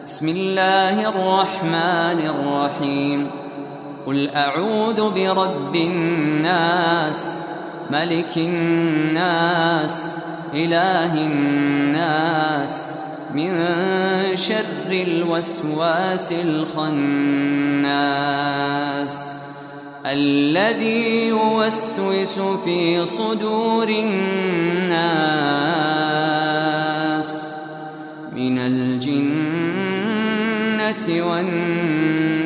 بسم الله الرحمن الرحيم قل أعوذ برب الناس ملك الناس إله الناس من شر الوسواس الخناس الذي يوسوس في صدور الناس، من الجنة والناس. من الجنة والناس.